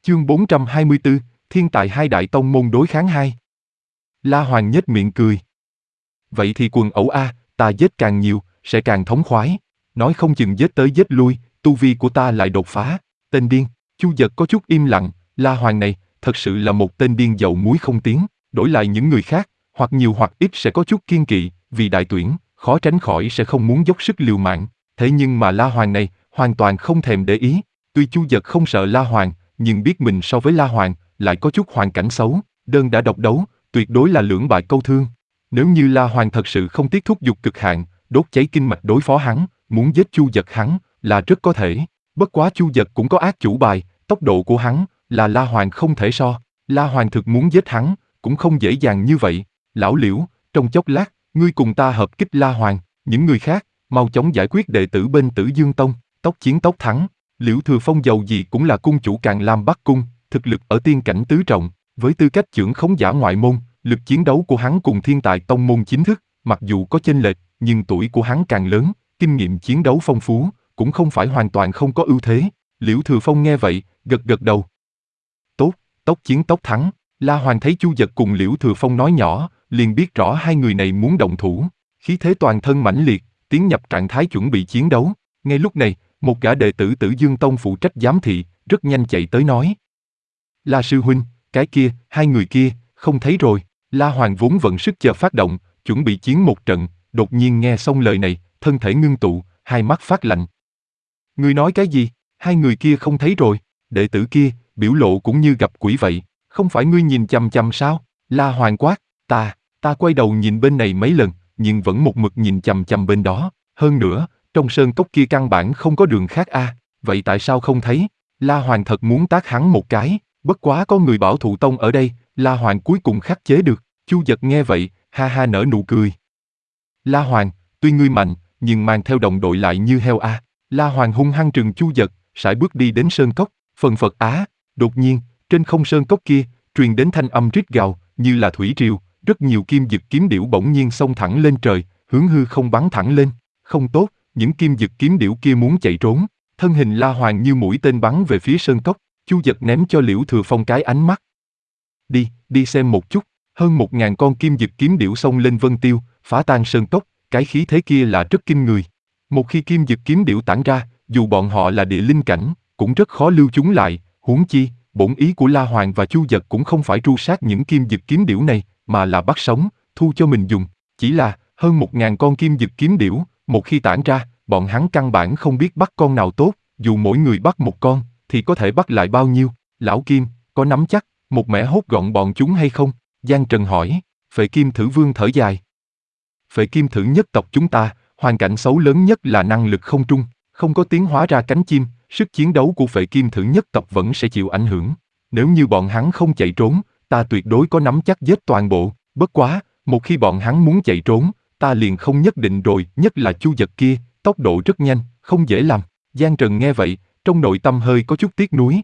Chương 424, Thiên tài hai đại tông môn đối kháng hai. La Hoàng nhếch miệng cười. Vậy thì quần ẩu a, ta giết càng nhiều, sẽ càng thống khoái. Nói không chừng giết tới giết lui, tu vi của ta lại đột phá. Tên điên. Chu Dật có chút im lặng, La Hoàng này, thật sự là một tên điên dậu muối không tiếng. Đổi lại những người khác, hoặc nhiều hoặc ít sẽ có chút kiên kỵ, vì đại tuyển, khó tránh khỏi sẽ không muốn dốc sức liều mạng. Thế nhưng mà La Hoàng này, hoàn toàn không thèm để ý. Tuy Chu Dật không sợ La Hoàng, nhưng biết mình so với La Hoàng, lại có chút hoàn cảnh xấu, đơn đã độc đấu, tuyệt đối là lưỡng bại câu thương. Nếu như La Hoàng thật sự không tiếc thúc giục cực hạn, đốt cháy kinh mạch đối phó hắn, muốn giết Chu Dật hắn, là rất có thể. Bất quá Chu Dật cũng có ác chủ bài, tốc độ của hắn, là La Hoàng không thể so. La Hoàng thực muốn giết hắn, cũng không dễ dàng như vậy. Lão Liễu, trong chốc lát, ngươi cùng ta hợp kích La Hoàng, những người khác, mau chóng giải quyết đệ tử bên Tử Dương Tông, tốc chiến tốc thắng. Liễu Thừa Phong dầu gì cũng là cung chủ Càn Lam Bắc Cung, thực lực ở tiên cảnh tứ trọng, với tư cách trưởng khống giả ngoại môn, lực chiến đấu của hắn cùng thiên tài tông môn chính thức, mặc dù có chênh lệch, nhưng tuổi của hắn càng lớn, kinh nghiệm chiến đấu phong phú, cũng không phải hoàn toàn không có ưu thế. Liễu Thừa Phong nghe vậy, gật gật đầu. Tốt, tốc chiến tốc thắng. La Hoàng thấy Chu Dật cùng Liễu Thừa Phong nói nhỏ, liền biết rõ hai người này muốn động thủ, khí thế toàn thân mãnh liệt, tiến nhập trạng thái chuẩn bị chiến đấu. Ngay lúc này, một gã đệ tử Tử Dương Tông phụ trách giám thị, rất nhanh chạy tới nói. La sư huynh, cái kia, hai người kia, không thấy rồi. La Hoàng vốn vận sức chờ phát động, chuẩn bị chiến một trận, đột nhiên nghe xong lời này, thân thể ngưng tụ, hai mắt phát lạnh. Ngươi nói cái gì? Hai người kia không thấy rồi. Đệ tử kia, biểu lộ cũng như gặp quỷ vậy. Không phải ngươi nhìn chằm chằm sao? La Hoàng quát. Ta quay đầu nhìn bên này mấy lần, nhưng vẫn một mực nhìn chằm chằm bên đó. Hơn nữa, trong sơn cốc kia căn bản không có đường khác a. Vậy tại sao không thấy? La Hoàng thật muốn tát hắn một cái. Bất quá có người Bảo Thụ Tông ở đây, La Hoàng cuối cùng khắc chế được. Chu Dật nghe vậy, ha ha nở nụ cười. La Hoàng, tuy ngươi mạnh, nhưng mang theo đồng đội lại như heo a. La Hoàng hung hăng trừng Chu Dật, sải bước đi đến sơn cốc, phần phật á. Đột nhiên, trên không sơn cốc kia, truyền đến thanh âm rít gào, như là thủy triều, rất nhiều kim dực kiếm điểu bỗng nhiên xông thẳng lên trời, hướng hư không bắn thẳng lên. Không tốt, những kim dực kiếm điểu kia muốn chạy trốn. Thân hình La Hoàng như mũi tên bắn về phía sơn cốc. Chu Dật ném cho Liễu Thừa Phong cái ánh mắt. Đi xem một chút. Hơn 1000 con kim dực kiếm điểu xông lên vân tiêu, phá tan sơn cốc, cái khí thế kia là rất kinh người. Một khi kim dực kiếm điểu tản ra, dù bọn họ là địa linh cảnh, cũng rất khó lưu chúng lại. Huống chi, bổn ý của La Hoàng và Chu Dật cũng không phải tru sát những kim dực kiếm điểu này, mà là bắt sống, thu cho mình dùng. Chỉ là, hơn 1000 con kim dực kiếm điểu, một khi tản ra, bọn hắn căn bản không biết bắt con nào tốt, dù mỗi người bắt một con, thì có thể bắt lại bao nhiêu. Lão Kim, có nắm chắc, một mẻ hốt gọn bọn chúng hay không? Giang Trần hỏi. Phệ Kim Thử Vương thở dài. Phệ Kim Thử nhất tộc chúng ta, hoàn cảnh xấu lớn nhất là năng lực không trung, không có tiến hóa ra cánh chim, sức chiến đấu của Phệ Kim Thử nhất tộc vẫn sẽ chịu ảnh hưởng. Nếu như bọn hắn không chạy trốn, ta tuyệt đối có nắm chắc giết toàn bộ. Bất quá, một khi bọn hắn muốn chạy trốn, ta liền không nhất định rồi. Nhất là Chu Dật kia, tốc độ rất nhanh, không dễ làm. Giang Trần nghe vậy, trong nội tâm hơi có chút tiếc nuối.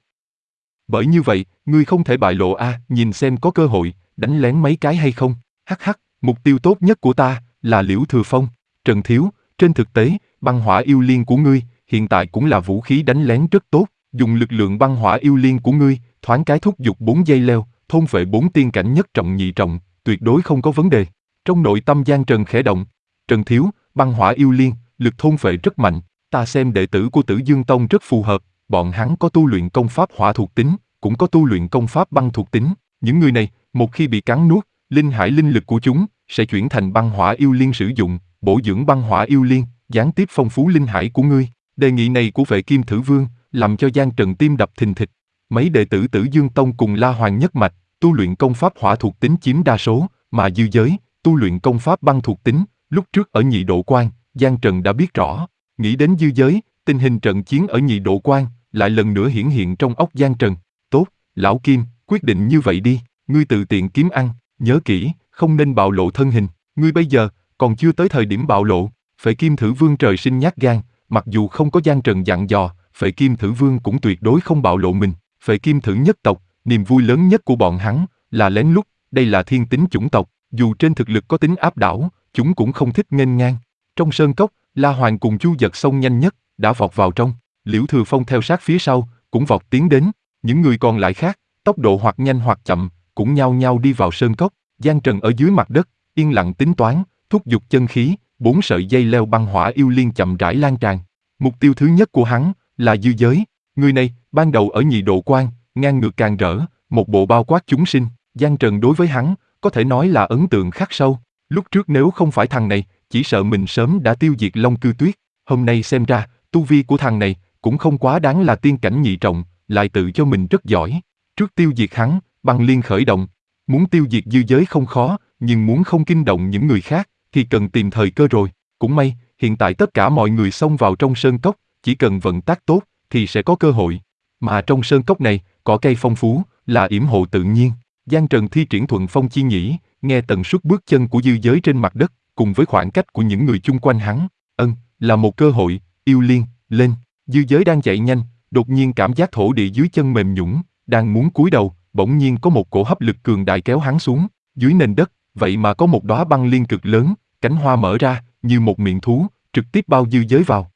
Bởi như vậy, ngươi không thể bại lộ a, nhìn xem có cơ hội, đánh lén mấy cái hay không. Hắc hắc, mục tiêu tốt nhất của ta, là Liễu Thừa Phong. Trần Thiếu, trên thực tế, băng hỏa yêu liên của ngươi, hiện tại cũng là vũ khí đánh lén rất tốt. Dùng lực lượng băng hỏa yêu liên của ngươi, thoáng cái thúc giục 4 dây leo, thôn phệ 4 tiên cảnh nhất trọng nhị trọng, tuyệt đối không có vấn đề. Trong nội tâm Giang Trần khẽ động. Trần Thiếu, băng hỏa yêu liên, lực thôn phệ rất mạnh. Ta xem đệ tử của Tử Dương Tông rất phù hợp, bọn hắn có tu luyện công pháp hỏa thuộc tính, cũng có tu luyện công pháp băng thuộc tính. Những người này, một khi bị cắn nuốt, linh hải linh lực của chúng sẽ chuyển thành băng hỏa yêu liên sử dụng, bổ dưỡng băng hỏa yêu liên, gián tiếp phong phú linh hải của ngươi. Đề nghị này của Phệ Kim Thử Vương làm cho Giang Trần tim đập thình thịch. Mấy đệ tử Tử Dương Tông cùng La Hoàng nhất mạch, tu luyện công pháp hỏa thuộc tính chiếm đa số, mà dư giới tu luyện công pháp băng thuộc tính. Lúc trước ở Nhị Độ Quan, Giang Trần đã biết rõ. Nghĩ đến dư giới, tình hình trận chiến ở Nhị Độ Quan lại lần nữa hiển hiện trong óc Giang Trần. Tốt, Lão Kim, quyết định như vậy đi, ngươi tự tiện kiếm ăn, nhớ kỹ, không nên bạo lộ thân hình. Ngươi bây giờ còn chưa tới thời điểm bạo lộ. Phệ Kim Thử Vương trời sinh nhát gan, mặc dù không có Giang Trần dặn dò, Phệ Kim Thử Vương cũng tuyệt đối không bạo lộ mình. Phệ Kim Thử nhất tộc, niềm vui lớn nhất của bọn hắn là lén lút. Đây là thiên tính chủng tộc, dù trên thực lực có tính áp đảo, chúng cũng không thích nghênh ngang. Trong sơn cốc, La Hoàng cùng Chu Dật xông nhanh nhất, đã vọt vào trong. Liễu Thừa Phong theo sát phía sau, cũng vọt tiến đến. Những người còn lại khác, tốc độ hoặc nhanh hoặc chậm, cũng nhao nhao đi vào sơn cốc. Giang Trần ở dưới mặt đất, yên lặng tính toán, thúc giục chân khí, 4 sợi dây leo băng hỏa yêu liên chậm rãi lan tràn. Mục tiêu thứ nhất của hắn là dư giới. Người này, ban đầu ở nhị độ quan, ngang ngược càng rỡ, một bộ bao quát chúng sinh. Giang Trần đối với hắn, có thể nói là ấn tượng khắc sâu. Lúc trước nếu không phải thằng này, chỉ sợ mình sớm đã tiêu diệt Long Cư Tuyết. Hôm nay xem ra, tu vi của thằng này cũng không quá đáng là tiên cảnh nhị trọng, lại tự cho mình rất giỏi. Trước tiêu diệt hắn, băng liên khởi động. Muốn tiêu diệt dư giới không khó, nhưng muốn không kinh động những người khác, thì cần tìm thời cơ rồi. Cũng may, hiện tại tất cả mọi người xông vào trong sơn cốc, chỉ cần vận tác tốt, thì sẽ có cơ hội. Mà trong sơn cốc này, cỏ cây phong phú, là yểm hộ tự nhiên. Giang Trần thi triển thuận phong chi nhĩ, nghe tần suất bước chân của dư giới trên mặt đất, cùng với khoảng cách của những người chung quanh hắn. Là một cơ hội, yêu liên, lên. Dư giới đang chạy nhanh, đột nhiên cảm giác thổ địa dưới chân mềm nhũn, đang muốn cúi đầu, bỗng nhiên có một cổ hấp lực cường đại kéo hắn xuống. Dưới nền đất, vậy mà có một đóa băng liên cực lớn, cánh hoa mở ra, như một miệng thú, trực tiếp bao dư giới vào.